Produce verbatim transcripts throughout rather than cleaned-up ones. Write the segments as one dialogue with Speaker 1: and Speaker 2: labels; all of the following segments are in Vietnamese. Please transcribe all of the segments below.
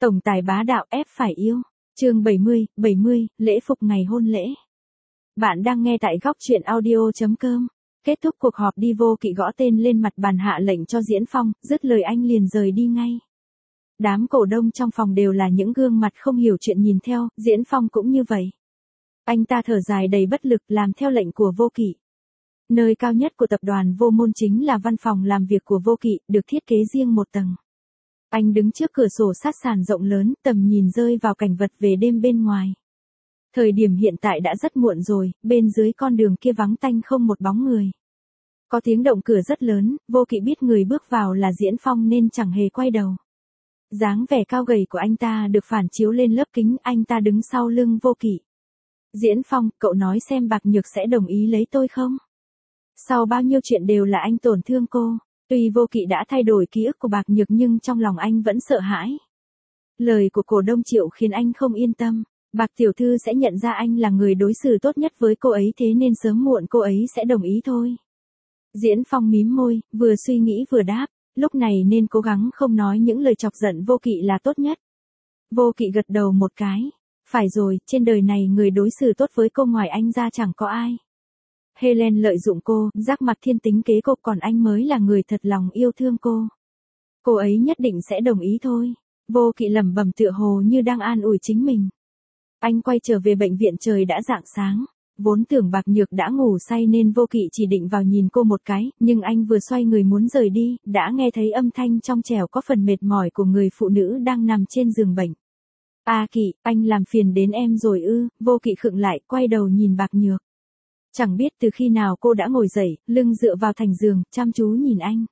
Speaker 1: Tổng tài bá đạo ép phải yêu. Chương bảy mươi, bảy mươi, lễ phục ngày hôn lễ. Bạn đang nghe tại góc truyện audio chấm com. Kết thúc cuộc họp đi, Vô Kỵ gõ tên lên mặt bàn hạ lệnh cho Diễn Phong, dứt lời anh liền rời đi ngay. Đám cổ đông trong phòng đều là những gương mặt không hiểu chuyện nhìn theo, Diễn Phong cũng như vậy. Anh ta thở dài đầy bất lực làm theo lệnh của Vô Kỵ. Nơi cao nhất của tập đoàn Vô Môn chính là văn phòng làm việc của Vô Kỵ, được thiết kế riêng một tầng. Anh đứng trước cửa sổ sát sàn rộng lớn, tầm nhìn rơi vào cảnh vật về đêm bên ngoài. Thời điểm hiện tại đã rất muộn rồi, bên dưới con đường kia vắng tanh không một bóng người. Có tiếng động cửa rất lớn, Vô Kỵ biết người bước vào là Diễn Phong nên chẳng hề quay đầu. Dáng vẻ cao gầy của anh ta được phản chiếu lên lớp kính, anh ta đứng sau lưng Vô Kỵ. Diễn Phong, cậu nói xem Bạc Nhược sẽ đồng ý lấy tôi không? Sau bao nhiêu chuyện đều là anh tổn thương cô. Tuy Vô Kỵ đã thay đổi ký ức của Bạc Nhược nhưng trong lòng anh vẫn sợ hãi. Lời của cổ đông Triệu khiến anh không yên tâm. Bạc tiểu thư sẽ nhận ra anh là người đối xử tốt nhất với cô ấy, thế nên sớm muộn cô ấy sẽ đồng ý thôi. Diễn Phong mím môi, vừa suy nghĩ vừa đáp, lúc này nên cố gắng không nói những lời chọc giận Vô Kỵ là tốt nhất. Vô Kỵ gật đầu một cái. Phải rồi, trên đời này người đối xử tốt với cô ngoài anh ra chẳng có ai. Helen lợi dụng cô, rắc mặt thiên tính kế cô, còn anh mới là người thật lòng yêu thương cô. Cô ấy nhất định sẽ đồng ý thôi. Vô Kỵ lẩm bẩm tựa hồ như đang an ủi chính mình. Anh quay trở về bệnh viện, trời đã rạng sáng. Vốn tưởng Bạc Nhược đã ngủ say nên Vô Kỵ chỉ định vào nhìn cô một cái, nhưng anh vừa xoay người muốn rời đi, đã nghe thấy âm thanh trong trẻo có phần mệt mỏi của người phụ nữ đang nằm trên giường bệnh. A Kỵ, anh làm phiền đến em rồi ư? Vô Kỵ khựng lại, quay đầu nhìn Bạc Nhược. Chẳng biết từ khi nào cô đã ngồi dậy, lưng dựa vào thành giường, chăm chú nhìn anh.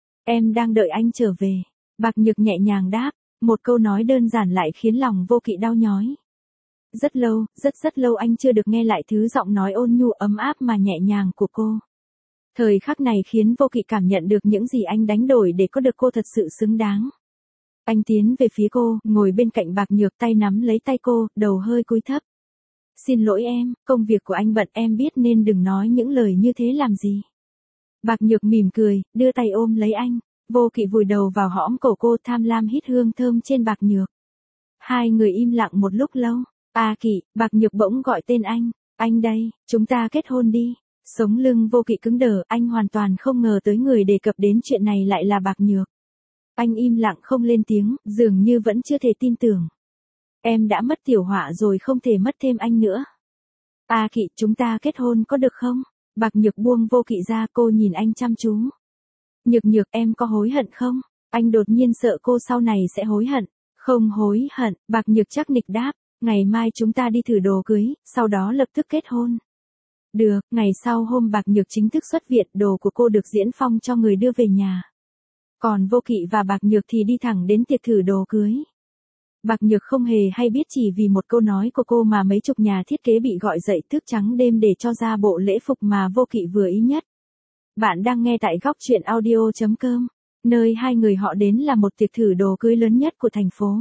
Speaker 1: Em đang đợi anh trở về. Bạc Nhược nhẹ nhàng đáp, một câu nói đơn giản lại khiến lòng Vô Kỵ đau nhói. Rất lâu, rất rất lâu anh chưa được nghe lại thứ giọng nói ôn nhu ấm áp mà nhẹ nhàng của cô. Thời khắc này khiến Vô Kỵ cảm nhận được những gì anh đánh đổi để có được cô thật sự xứng đáng. Anh tiến về phía cô, ngồi bên cạnh Bạc Nhược, tay nắm lấy tay cô, đầu hơi cúi thấp. Xin lỗi em, công việc của anh bận, em biết nên đừng nói những lời như thế làm gì. Bạc Nhược mỉm cười, đưa tay ôm lấy anh. Vô Kỵ vùi đầu vào hõm cổ cô, tham lam hít hương thơm trên Bạc Nhược. Hai người im lặng một lúc lâu. A Kỵ, Bạc Nhược bỗng gọi tên anh. Anh đây, chúng ta kết hôn đi. Sống lưng Vô Kỵ cứng đờ, anh hoàn toàn không ngờ tới người đề cập đến chuyện này lại là Bạc Nhược. Anh im lặng không lên tiếng, dường như vẫn chưa thể tin tưởng. Em đã mất tiểu họa rồi, không thể mất thêm anh nữa. A Kỵ, chúng ta kết hôn có được không? Bạc Nhược buông Vô Kỵ ra, cô nhìn anh chăm chú. Nhược Nhược, em có hối hận không? Anh đột nhiên sợ cô sau này sẽ hối hận. Không hối hận, Bạc Nhược chắc nịch đáp. Ngày mai chúng ta đi thử đồ cưới, sau đó lập tức kết hôn. Được, ngày sau hôm Bạc Nhược chính thức xuất viện, đồ của cô được Diễn Phong cho người đưa về nhà. Còn Vô Kỵ và Bạc Nhược thì đi thẳng đến tiệc thử đồ cưới. Bạc Nhược không hề hay biết chỉ vì một câu nói của cô mà mấy chục nhà thiết kế bị gọi dậy thức trắng đêm để cho ra bộ lễ phục mà Vô Kỵ vừa ý nhất. Bạn đang nghe tại góc truyện audio chấm com, nơi hai người họ đến là một tiệc thử đồ cưới lớn nhất của thành phố.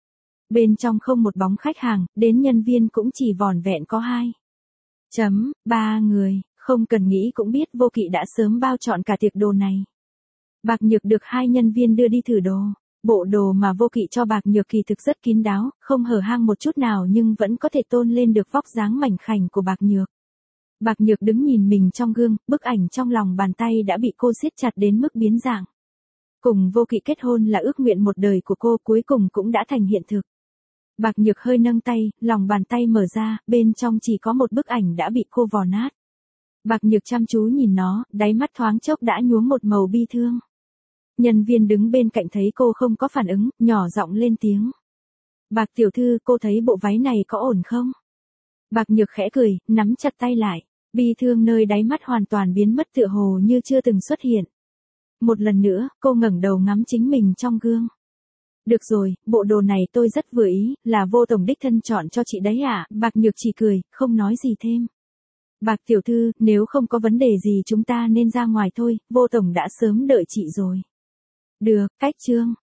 Speaker 1: Bên trong không một bóng khách hàng, đến nhân viên cũng chỉ vỏn vẹn có hai. Chấm, ba người, không cần nghĩ cũng biết Vô Kỵ đã sớm bao trọn cả tiệc đồ này. Bạc Nhược được hai nhân viên đưa đi thử đồ. Bộ đồ mà Vô Kỵ cho Bạc Nhược kỳ thực rất kín đáo, không hở hang một chút nào nhưng vẫn có thể tôn lên được vóc dáng mảnh khảnh của Bạc Nhược. Bạc Nhược đứng nhìn mình trong gương, bức ảnh trong lòng bàn tay đã bị cô siết chặt đến mức biến dạng. Cùng Vô Kỵ kết hôn là ước nguyện một đời của cô, cuối cùng cũng đã thành hiện thực. Bạc Nhược hơi nâng tay, lòng bàn tay mở ra, bên trong chỉ có một bức ảnh đã bị cô vò nát. Bạc Nhược chăm chú nhìn nó, đáy mắt thoáng chốc đã nhuốm một màu bi thương. Nhân viên đứng bên cạnh thấy cô không có phản ứng, nhỏ giọng lên tiếng. Bạc tiểu thư, cô thấy bộ váy này có ổn không? Bạc Nhược khẽ cười, nắm chặt tay lại. Bi thương nơi đáy mắt hoàn toàn biến mất, tựa hồ như chưa từng xuất hiện. Một lần nữa, cô ngẩng đầu ngắm chính mình trong gương. Được rồi, bộ đồ này tôi rất vừa ý, là Vô tổng đích thân chọn cho chị đấy à? Bạc Nhược chỉ cười, không nói gì thêm. Bạc tiểu thư, nếu không có vấn đề gì chúng ta nên ra ngoài thôi, Vô tổng đã sớm đợi chị rồi. Được, cách chương.